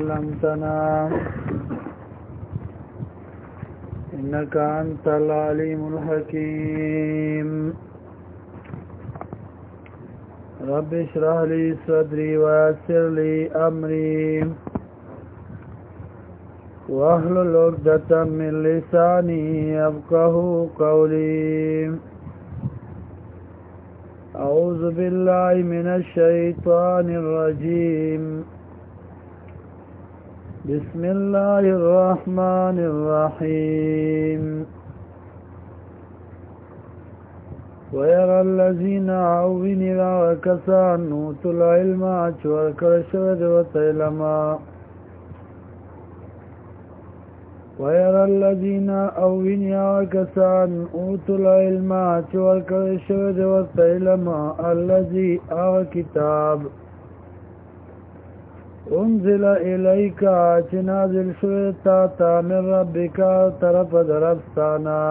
علمتنا إنك أنت العليم الحكيم رب اشرح لي صدري ويسر لي أمري واحلل عقدة من لساني يفقهوا قولي أعوذ بالله من الشيطان الرجيم بسم الله الرحمن الرحيم ويرى الذين عوّنوا وكسان أوتوا العلم أجور كرشد وتعلما ويرى الذين عوّنوا وكسان أوتوا العلم أجور كرشد وتعلما الذي كتاب انزل الیک چه نازل شویتا تا من ربکا طرف درفستانا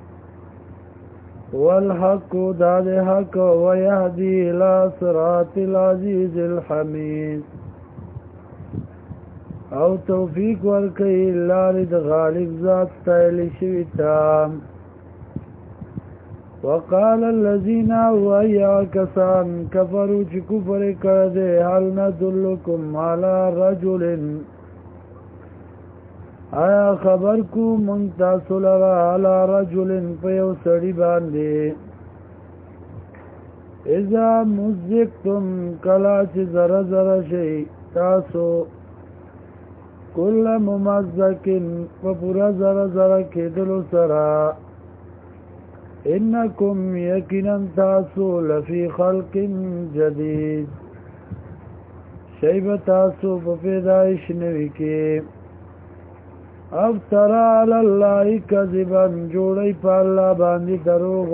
والحق داد حق ویهدی الى صراط العزیز الحمید او توفیق ورکی لارد غالب ذات تایلی شویتا وقال الذين ويا كسان كفروا چې کفر کړه هل ندلكم على رجل آیا خبر کو منتصل على رجل په یو سړي باندې اذا مزقتم کلا چې زره زره شي تاسو کل ممزقن په پورا زره زره کېدلو سره انکم یقینا تاسو لفی خلق جدید شیب تاسو په پیدایش نوی کې افترا علی الله کذبا جوړی په الله باندې دروغ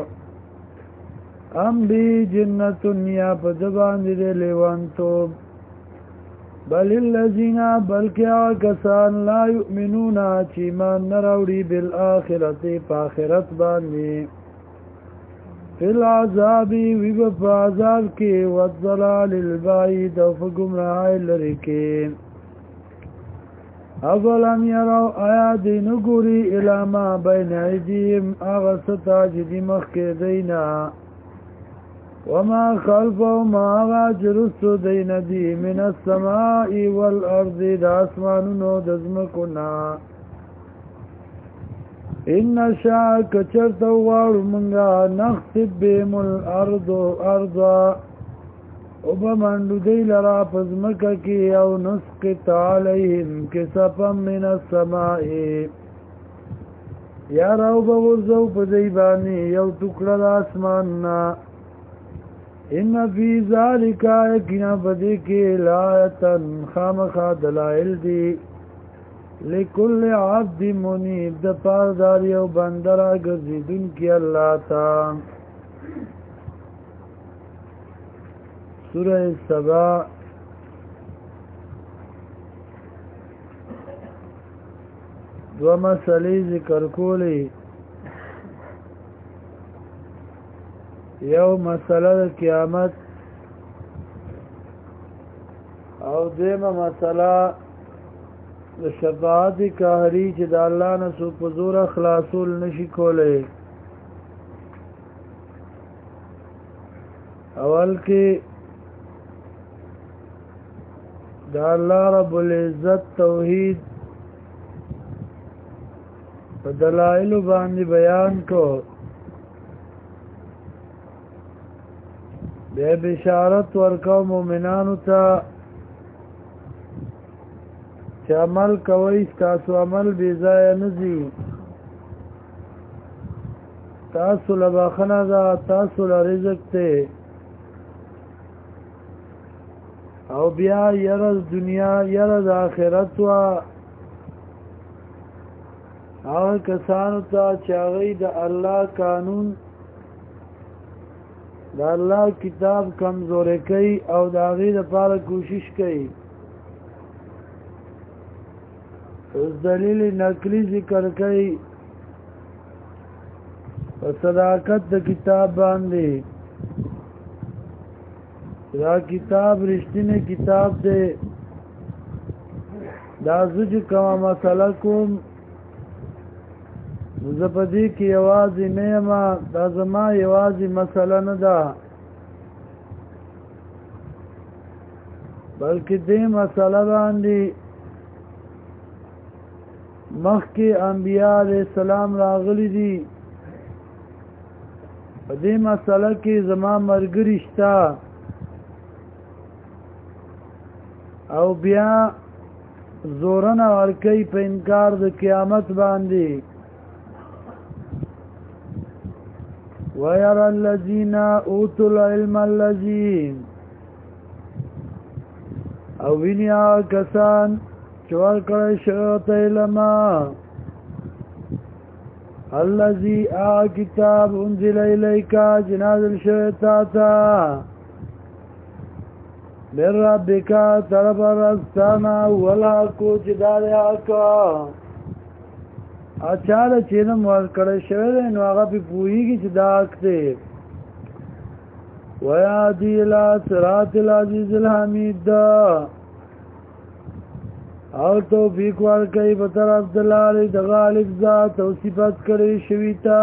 ام بی جنت یا په باندې لیوانتو بل الذین بلکې کسان لا یؤمنون چې ایمان نه راوړي بالآخرت په آخرت باندې فی العذاب وی په عذاب کې والضلال البعید او په گمراهۍ لرې کې اولم یروا آیا دوی نه ګوري الی ما بین ایدیهم هغه څه ته چې دي مخکې دینا وما خلفهم آغا جرستو دین دی من السماء والارض دا اسمانونو دزمکونا ان شاء کچرت وارو منگا نخصب بهم الارض ارضا وبمندو دی لرا پزمکا کی او نسقط علیهم کسفا من السماء یا راو بغرزو پزیبانی یو ٹکڑا دا اسماننا ان فی ذالک یقینا بدی کی لایتن خامخا دلائل دی لکل عبد منیب د پارداری او بندرا گرزیدن کی اللہ تا سورہ سبا دو مسئلی ذکر کولی یو مسله د قیامت او دیمه مسله د شفاعت قهری چې د الله نه سو په زور خلاصول نشي کولای اول کې د الله رب العزت توحید په دلایل باندې بیان کو بے بشارت ورکو مومنانو تا چې عمل کوي تاسو عمل بی ځای نه ځي تاسو له بخنه ده تاسو له رزق ته او بیا یره دنیا یره د آخرت وا هغه کسانو ته چې هغه د الله قانون دا الله کتاب کمزورې کوي او د هغې لپاره کوشش کوي اوس دلیل نقلی ذکر کوي په صداقت د کتاب باندې دا کتاب رښتینی کتاب دی دا زج کومه مسله کوم زپدی کی یوازې نیمه دا زما یوازې مسله نه ده بلکې دې مسله باندې مخکې انبیاء علیہ السلام راغلي دي په دې مسله کې زما ملګري شته او بیا زورنا ورکی په انکار د قیامت باندې وَيَرَى الَّذِينَ أُوتُوا الْعِلْمَ الَّذِينَ او وینیا کسان چوال کړی شوی علم الذي كتاب انزل اليك جنازل شوی تا تا من ربك طرف رستانا ولا کو جدار حقا اچاله چینم ورکړی شوی نو هغه په پوهیږي چې دا حق دی ويهدي الى صراط العزيز الحميد او توفیق ورکړي په طرف د لارې د غالب ذات او صفات کړي شوی تا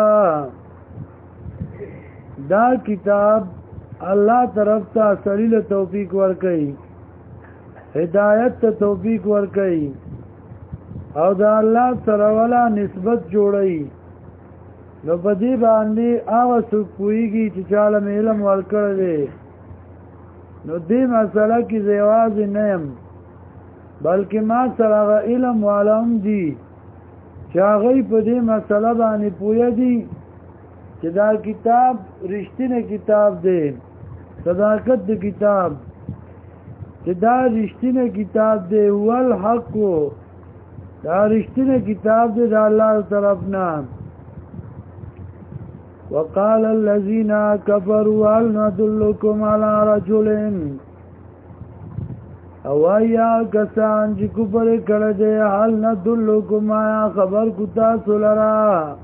دا کتاب الله طرف ته سړي له توفیق ورکړي هدایت ته توفیق ورکړي او دا الله سره ولا نسبت جوړي نو په دې باندې هغه څوک پوهیږي چې چاله علم ورکړی دی نو دې مسله کې زه یوازې نه یم بلکې ما سره هغه علم والا هم دي چې هغوی په دې مسله باندې پوه دي چې دا کتاب رښتینی کتاب دی صداقت د کتاب چې دا رښتینی کتاب دی والحق دا رښتینی کتاب دی د الله طرف نه وقال الذين كفروا هل ندلكم على رجل او ایا کسان چې کفر کړه دې هل ندلکم آیا خبر کو تاسو لرا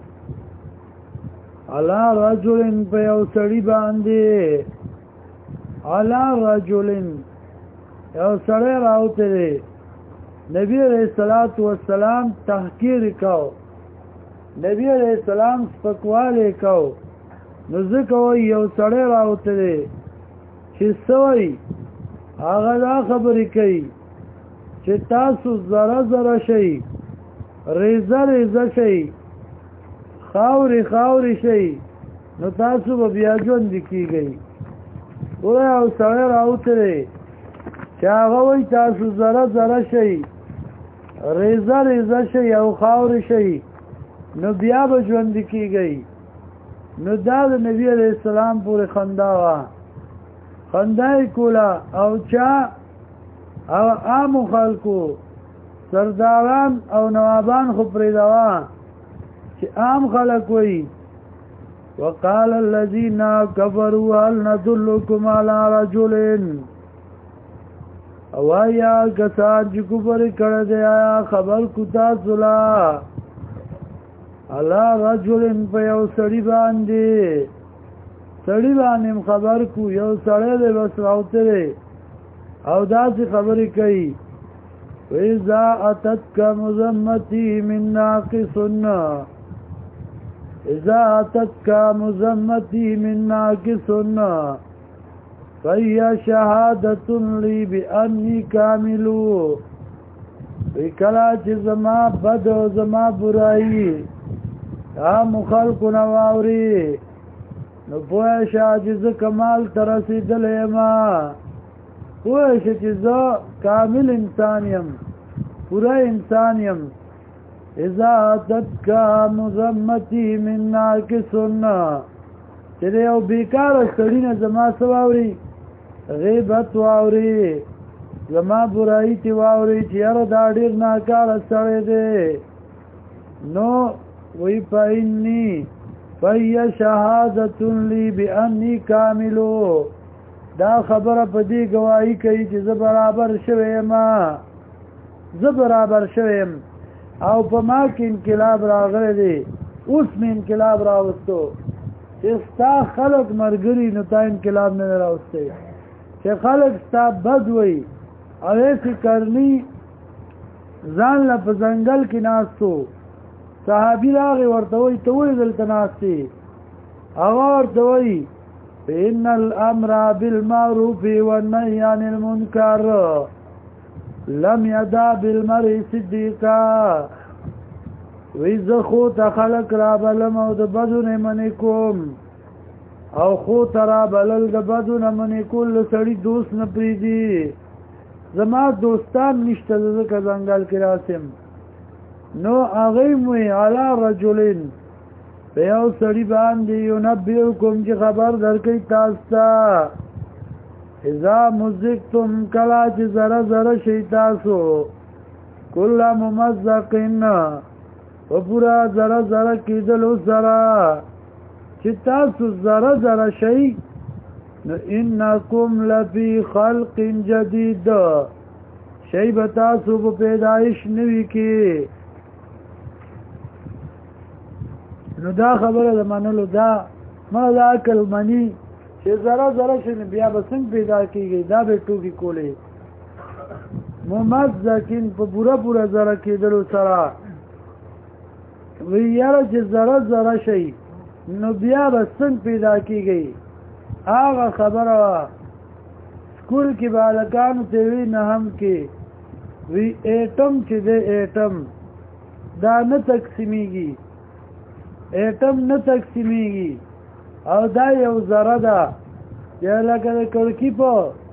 علی رجل په یو سړي باندې علی رجل یو سړی راوته نبی علیہ الصلوۃ والسلام تحقیر کاو نبی علیہ السلام سپکواله کاو نو ځکه یو سړی راوته چې سوی هغه دا خبرې کوي چې تاسو زره زره شي ریزه ریزه شي خاورې خاورې شي نو تاسو به بیا ژوند کیږئ وای او سړی راوتلی چې هغه وایي تاسو زره زره شي ریزه ریزه شي او خاورې شي نو بیا به ژوند کیږئ نو دا د نبی علیہ السلام پورې خندا وه خندای کولا او چا او عام خلکو سرداران او نوابان خو پریدوا چې عام خلک وي وقال الذين كفروا هل ندلكم على رجل او یا کسان چې کفر کړه دی خبر کو تاسو لا على رجل په یو سړي باندې سړی باندې خبر کو یو سړی دی بس راوته او داسې خبرې کوي وَإِذَا أَتَتْكَ مُزَمَّتِي مِنْ نَاقِصٍ إِذَا أَتَتْكَ مُزَمَّتِي مِنْ نَاقِصٍ فَهِيَ شَهَادَةٌ لِي بِأَنِّي كَامِلٌ وکلا چې زما بد او زما برایي عام خلقو نه واوري نو پوه شه چې زه کمال ته رسېدلی ما پوه شه چې زه کامل انسان یم پوره انسان یم اذا اتتک مذمتی من ناقص چې د یو بیکاره سړي نه زما څه واوري غیبت واوري زما برایي تې واوري چې یاره دا ډېر ناکاره سړی دی نو وی فإني فهي شهادة لي بأني كامل دا خبره په دې گواہی کوي چې زه برابر شوم زه برابر شوم او په ما کې انقلاب راغلی دی اوس مې انقلاب راوستو چې ستا خلق مرګري نو تا انقلاب نه راوستی چې خلق ستا بد وي او ایسی کرنی ځان له په ځنګل کې ناستو صحابي راغی ورته وایي ته ولې دلته ناستې هغه ورته وایي ان الامر بالمعروف والنهي عن المنکر لم يدع بالمرء صدیقا وی زه خو ته خلق را بلم او د بدو نه منې کوم او خو ته را بلل د بدو نه منې کول سړي دوست نه پرېږدي زما دوستان نشته ځکه ځنګل کې راسم نو هغوی موی علی رجلین په یو سړي باندې ینبئکم چې خبر درکوي تاسو ته اذا مزقتم کله چې ذره ذره شئ تاسو کل ممزقین په پورا ذره ذره کېدلو سره چې تاسو ذره ذره شئ نو انکم لفی خلق جدید شی به تاسو په پیدایش نوي کې نو دا خبره د منلو دا ما دا عقل مني چې ذره ذره شي بیا به څنګه پیدا کېږي دا به ټوکې کولې ممزقین په پورا پورا ذره کېدلو سره وی یاره چې ذره ذره شي نو بیا به څنګه پیدا کېږي هغه خبره سکول کې بالکانو ته وی نه هم کې وی ایټم چې د ایټم دا نه تقسیمیږي ایټم نه تقسیمیږي او دا یو ذره ده یا لکه د کړکۍ په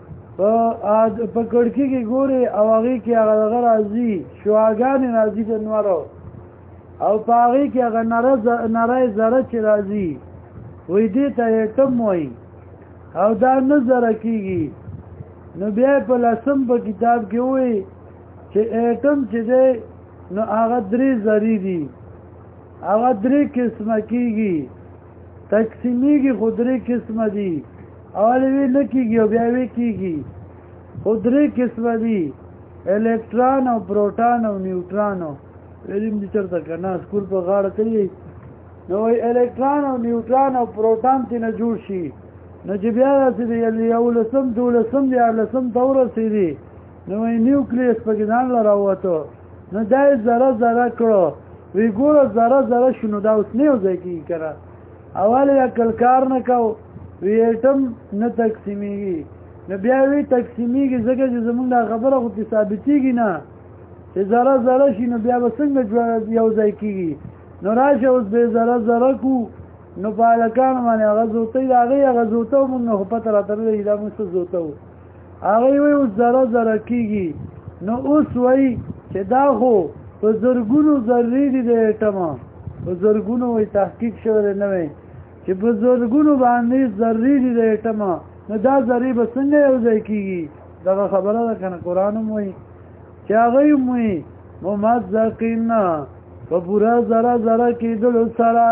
کړکۍ کې ګوري او هغې کې هغه راځي شعاګانې راځي د نورو او په هغې کې هغه نری ذره چې راځي وی دې ته ایټم وایي او دا نه ذره کېږي نو بیا په لسم په کتاب کې وایي چې ایټم چې دی نو هغه 3 ذرې دي هغه 3 قسمه کېږي تقسیمیږي خو 3 قسمه دي اول وی نه کېږي او بیا وی کېږي خو 3 قسمه دي الکترون او پروټون او نیوټرون ویلیم دي چرته که نه سکول په غاړه کوي نو الکترون او نیوټرون او پروټون تی نه جوړ شي نو چې بیا داسې دی یو لسم دولسم دیارلسم ته ورسېدي نو نیوکلیس پکې ځان له راووتو نو دا یې ذره ذره کړو وی ګوره ذره ذره شو نو دا اوس نه یو ځای کېږي که نه اول یې عقل کار نه کو وی ایټم نه تقسیمیږي نو بیا وی تقسیمیږي ځکه چې زمونږ دا خبره خو ثابتېږي نه چې ذره ذره شي نو بیا به څنګه یو ځای کېږي نو راشه اوس به ذره ذره کو نو په هلکانو باندې هغه زوتی د هغې هغه زوته و مونږ نه خو پته راته نه لګي دا مونږ څه زوته و هغې وایي اوس ذره ذره کېږي نو اوس وایي چې دا خو په زرګونو ذرې دي د ایټمه په زرګونو وایي تحقیق شوی دی نه وی چې په زرګونو باندې ذرې دي د ایټمه نو دا ذرې به څنګه یو ځای کېږي دغه خبره ده که نه قرآن هم وایي چې هغوی هم وایي ممزقین په پوره ذره ذره کېدلو سره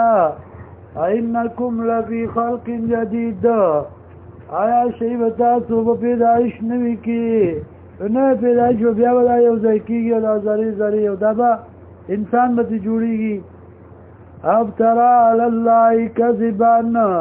اینکم لفی خلق جدید آیا شی به تاسو په پیدایش نوي کې نه پیدایش به بیا به دا یو ځای کېږي او دا ذرې ذرې او دا به انسان به ترې جوړېږي ابترا علی الله کذبا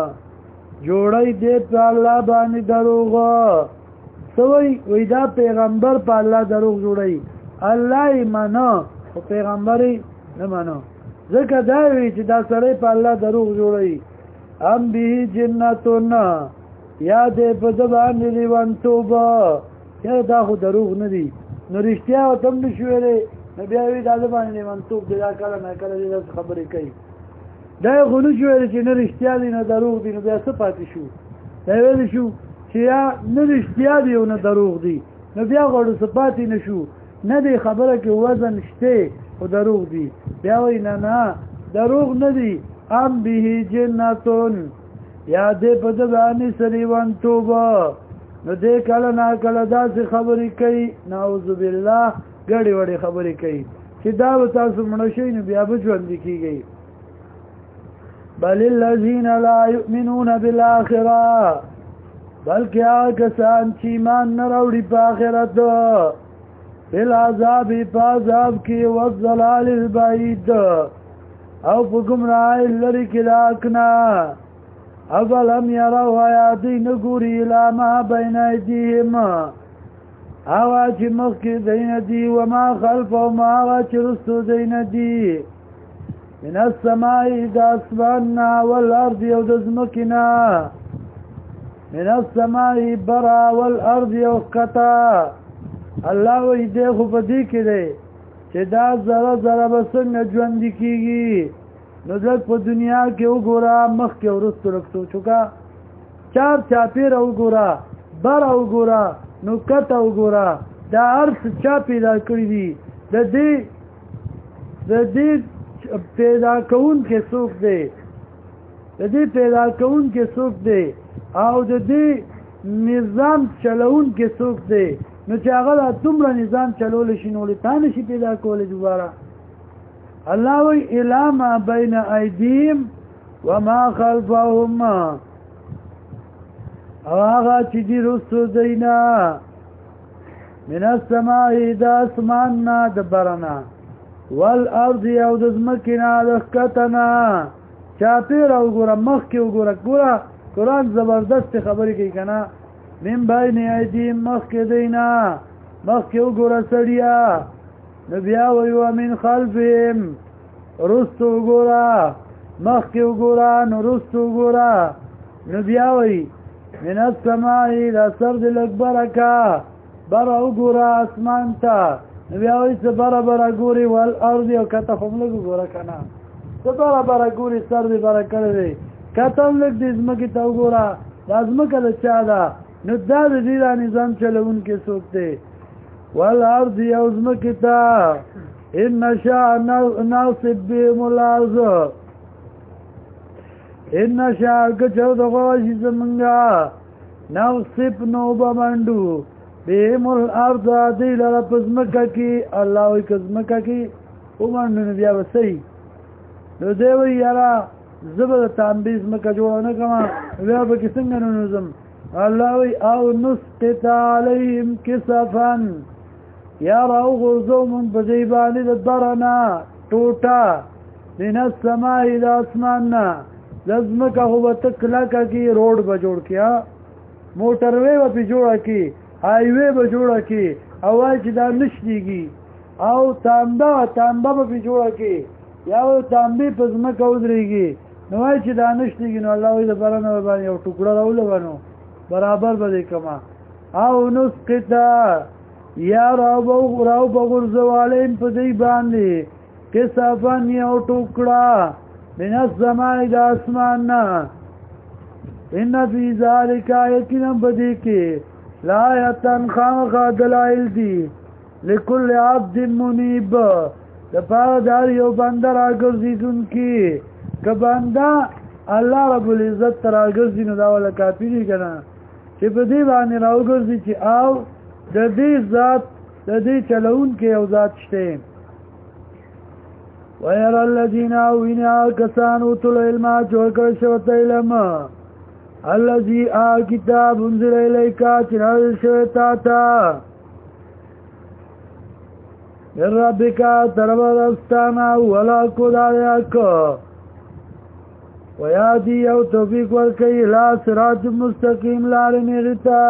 جوړی دی په الله باندې دروغ سوی وی دا پیغمبر په الله دروغ جوړی الله یې منه خو پیغمبر یې نه منه ځکه دا وی چې دا سړی په الله دروغ جوړی ام به جنتون یا دې په ده باندې لیونتوبه یا دا خو دروغ نه دي نو رښتیا ورته هم نه شي ویلی نو بیا وی دا ده باندې لیونتوب دی دا کله نه کله دې داسې خبرې کوي دا یې خو نه شو ویلی چې نه رښتیا دي نه دروغ دي نو بیا څه پاتې شو دا ویلی شو چې یا نه رښتیا دي او نه دروغ دي نو بیا غواړو څه پاتې نه شو نه دی خبره کې وزن شته خو دروغ دي بیا وایي نه نه دروغ نه دي ام به جنتون یا دې په ده باندې سلیونتوبه نو دې کله نا کله داسې خبرې کوي نعوذ بالله ګډې وړې خبرې کوي چې دا به تاسو مړه شئ نو بیا به ژوندي کېږئ بل الذین لا یؤمنون بالآخرة بلکې هغه کسان چې ایمان نه راوړي په آخرت بالعذاب په عذاب کې والضلال البعید او په ګمراهۍ لرې کې د حق نه اولم یروا آیا دوی نه ګوري الی ما بین ایدیهم آغا چی مخی دین دی وما خلفهم آغا چی رستو دین دی من السمائی دا اسماننا والارض یو دزمکنا من السمائی برا والارض یو قطا اللہ وی دیخو پا دی کرے چه دا ذرا ذرا بسنگ جوندی کیگی نو دلت پا دنیا کے اگورا مخ کے ورستو رکھتو چکا چار چاپیر اگورا بر اگورا نو کت اگورا دا عرص چا پیدا کری دی دا دی پیدا کون کے سوک دے دا دی پیدا کون کے سوک دے او دا دی نظام چلون کے سوک دے نو چاگل تمرا نظام چلولشی نولی تانشی پیدا کولی دوبارا اللہ وی الاما بین ایدیم وما خلفهم او آغا چی دی رسو دینا من السمائی دا اسماننا دبرنا والارض او دزمکنا دخکتنا چاپیر او گورا مخ کی او گورا قرآن زبردست خبری کی کنا من بین ایدیم مخ کی دینا مخ کی او گورا سڑیا نبیا ویو من خلفهم رستو گورا مخ کی او گورا نو رستو گورا نبیا وی من السمائی دا سرد الاکبرکا برا او گورا اسمان تا نبیاوی سه برا گوری والارض او کتفم لگو گورا کنا سه برا گوری سرد برا کرده کتم لگ دی ازمکی تا او گورا دا ازمکا دا چا دا نو دا دا دیرا نظام چلون کے سوکتے والارض او ازمکی تا ان نشاء ناصب بیم الارض ان نشاء کچو دا غواشی زمنگا ناصب نوبا مندو بیم الارض دی لرا پزمکا کی اللہ وی کزمکا کی امانو نبیا بسی نو دیوی یارا زبر تانبیز مکا جوڑا نکما نبیا با کسنگا ننظم اللہ وی او نسقط علیہم کسفن یارا او غرزو من بزیبانی درنا ٹوٹا من السمائی دا اسماننا لزمکا خوبا تکلکا کی روڈ بجوڑ کیا موٹروے با پی جوڑا کی ہائیوے با جوڑا کی اوائی چی دا نشدیگی او تانبا با پی جوڑا کی یا او تانبی پزمکا ادریگی نوائی چی دا نشدیگی نو اللہ وی دا برانو بانی او ٹکڑا راولو بانو برابر با دیکما او نسقتا یا راو بغرزوالیم پدی باندی کسافن یا ٹکڑا من السمائی دا اسماننا ان فی ذالکا یکنم بدی کی لایتن خامخا دلائل دی لکل عبد منیب دپار دار یو بندر آگرزی دن کی که بنده اللہ رب العزت تر آگرزی نو داولا کافی دی کنا چی پا دی بانی راو گرزی چی آو دا دی چلون کے او ذات شتے ویر اللذین آوین آکسان اوتو العلمہ چوکر شوط علم الذي كتاب انزل اليك تنزل شويتاتا من ربك تربستانا ولا كداريك ويادي او توفيق والكي لا صراط مستقيم لارنيرتا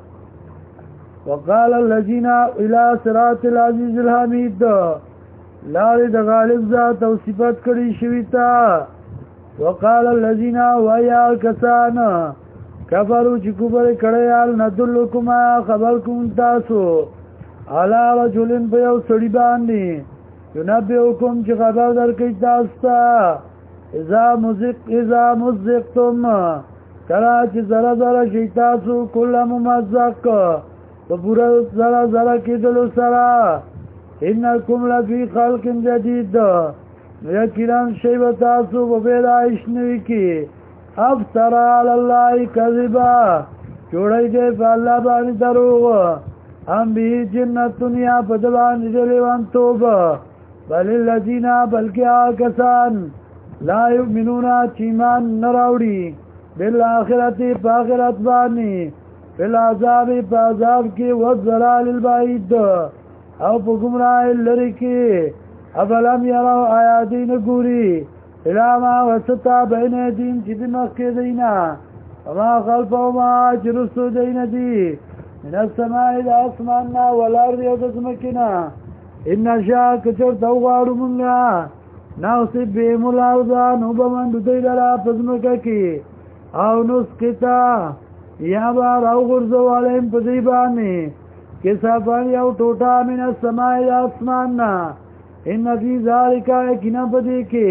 وقال الذين الى صراط العزيز الحميد لارد غالب ذات او صفت کری شویتا وقال الذين ويا كسان كفروا چکبر کڑیال ندلکما خبرکم تاسو علا رجل بیو سڑی باندی ینبیوکم چی خبر در کئی تاستا اذا مزقتم کلا چی ذرا ذرا شیطاسو کل ممزق وپورا ذرا ذرا کی دلو سرا انکم لفی خلق جدید یقیناً شیبتاسو بپیدائش نوی کی افترا علاللہ کذبا چوڑای دے پا اللہ بانی دروغ ہم بھی جنت دنیا پدبان جلیوان توبا بل اللذین بلکہ آکسان لا یؤمنونا چیمان نراوڑی بالآخرتی پا آخرت بانی بالعذابی پا عذاب کی والضلال البعید او پا گمراہ اللری کی افلم یراو آیادین گوری الاما وسطا بین دین چی دی مخی دینا وما خلفو ما چرستو دین دی من السماء د اسماننا والارض او د ځمکې نه ان شاء کچرته وغواړو مونږه ناصب بهم الارض نو به منډو دوی لره په ځمکه کې او نسقطا یا به راوغورځو علیهم په دوی باندې کسافان یو ټوټه من السماء د اسمان نه ان فی ذلک یقینا په دې کې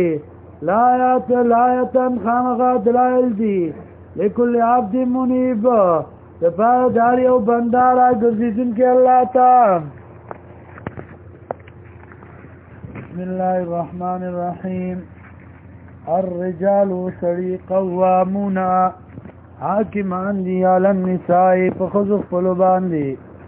لایتن خامخا دلایل دي لکل عبد منیب دپاره د هر یو بنده راګرځېدونکی الله ته بسم الله الرحمن الرحیم الرجال سړي قوامون حاکمان دي علی النساء په ښځو خپلو باندې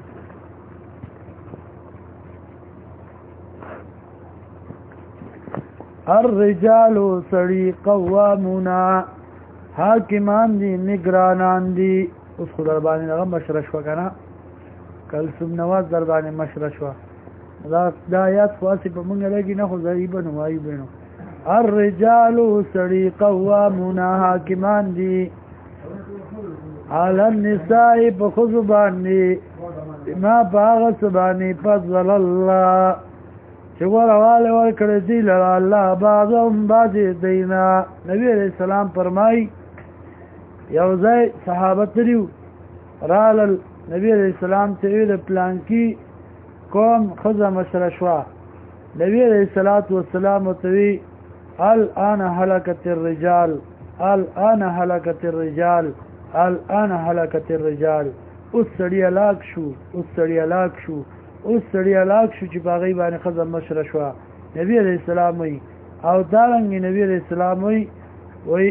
الرجال سړي قوامون حاکمان دي نگرانان دي اوس خو در باندې هغه مشره شوه که نه کلثوم نواز در باندې مشره شوه دا آیات خواسی په مونږ لګي نه خو ضعیبه نو وایبه نو الرجال سړي قوامون حاکمان دي علی النساء په ښځو باندې ما په هغه څه باندې فضل الله چې غوره ورکړی دی لره الله بعضهم بعضې دینا نبي علیه السلام فرمایي یو ځای صحابه تلي رالل نبي علیه السلام ته ویل د پلانکي قوم ښځه مشره شوه نبي علیه السلام ورته وی الآن هلکت الرجال الآن هلکت الرجال الآن هلکت الرجال اوس سړي هلاک شو اوس سړي هلاک شو اوس سړي هلاک شو چې په هغې باندې ښځه مشره شوه نبي علیه السلام وی او دارنګې نبي علیه السلام وی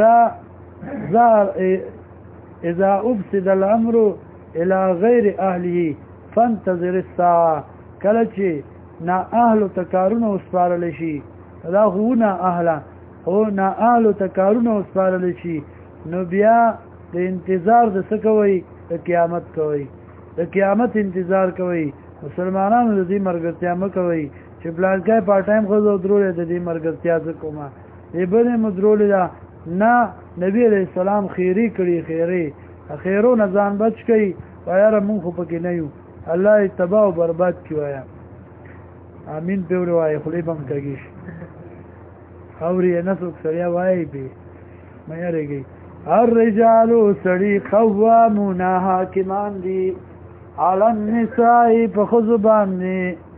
اذا افسد الامر الى غیر اهله فانتظر الساعه کله چې نا اهل تکارونه وسپارل شي دا خو نه اهله او نا اهل تکارونه وسپارل شي نو بیا د انتظار د څه کوي د قیامت کوي د قیامت انتظار کوي مسلمانانو د دې مرګرتیا مه کوي چې پلانکای پارت ټایم خو درولې د دې مرګرتیا څه کومه دې بلې مو درولې ده نه نبی علیہ السلام خیری کړي خیرو نه ځان بچ کړي وایره مونږ خو پکې نه یو الله یې تباه او برباد کړي وایا امین په وایي خلی بم کېږي اوري نه څوک سړیا وایي به مې یاريږي الرجال سړي قوامون حاکمان دي علی النساء په ښځو باندې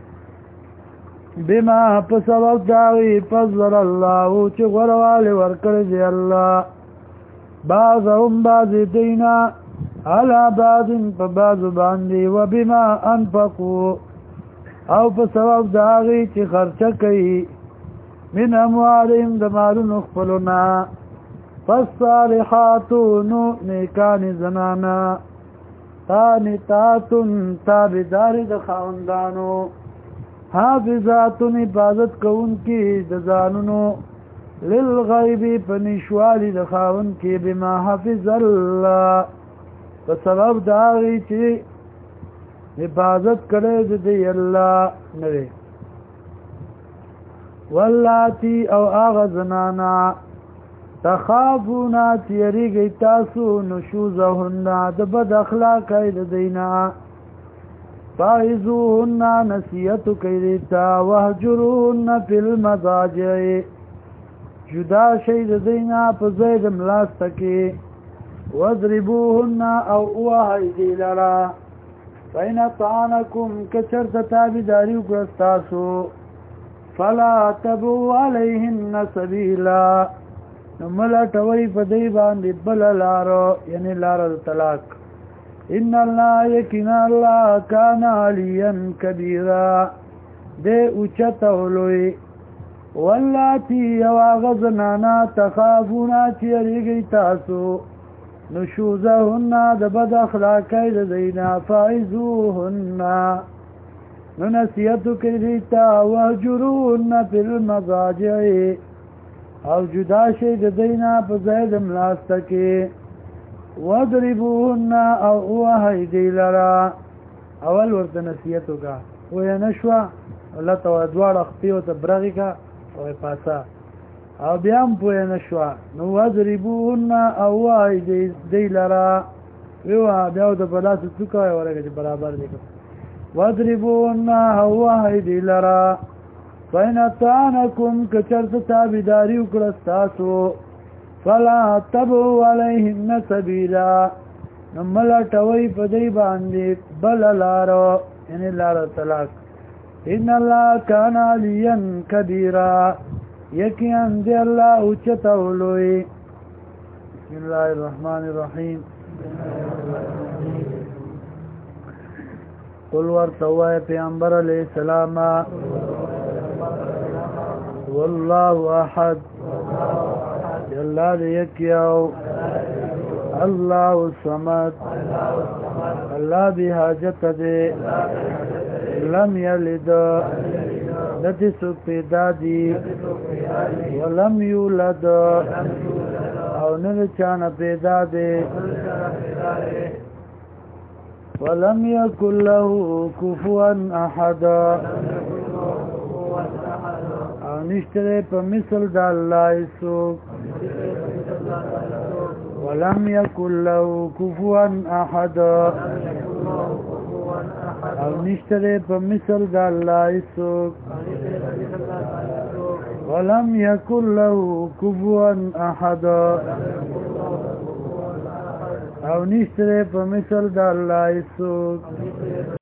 بما په سبب داوی فضل الله چې غوړوالی ورکړی دی الله بعضهم بعضې دینا علی بعض په بعضو باندې و بما انفقو او په سبب د هغې چې خرچه کوي من اموالهم د مالونو خپلو نه فالصالحات نو نیکانې زنانه قانتاتن تابعدارې د خاوندانو حافظاتن حفاظت کوونکي د ځانونو للغیب په نشوالي د خاوند کې بما حفظ الله په سبب د هغې چې حفاظت کړی د دی الله نه دی واللاتی او هغه زنانا تخافونا چې یریږئ تاسو نشوزهن د بد اخلاقۍ د دینا فاعظوهن نصیحت کوي دیتا وهجروهن فی المضاجع جدا شي د دینا په ځای د ملاسته کې واضربوهن او وهئ دی لرا فإن طعنکم کچرت تابعداري وکړه ستاسو فلا تبغوا علیهن سبیلا نو ملټوئ په دی باندې بله لاره یعنې لاره د طلاق ان الله یقینا الله کان علیا کبیرا دی اوچته او لوی واللاتی یو هغه زنانا تخافونا چې یریږئ تاسو نشوزهن د بد اخلاقۍ د دینا فاعظوهن نو نصیحت کوي دیتا وهجروهن فی المضاجع او جدا شي د دینا په ځای د ملاسته کې واضربوهن او وهئ دی لرا اول ورته نصیحت وکړه ویې نه شوه الله ته دواړه خپې ورته برغې کړه او پاسه او بیا هم پوه نه شوه نو واضربوهن او وهئ دی لرا ویوا بیا د بلاس څوکا ورګه چې برابر دي وضربون هو هدي لرا فإن أطعنكم كچرت تابداري وکړستاسو فلا تبعوا عليهن سبيلا نملا ټوي په دې باندې بل لارو یعنی لار طلاق ان الله كان عليا كبيرا یقینا دی الله اوچتولوي بسم الله الرحمن الرحيم قل ورتوای پیغمبر علیہ السلام والله احد الله دې یکیاو الله الصمد الله به حاجت دې لم یلد دته سو پیدا دی ولم یولد او نه چانه پیدا دی ولم يكن له كفوا احد او نشتره په مثل د الله سوک ولم يكن له كفوا احد او نشتره په مثل د الله سوک ولم يكن له كفوا احد او نشتره په مثل د الله سوک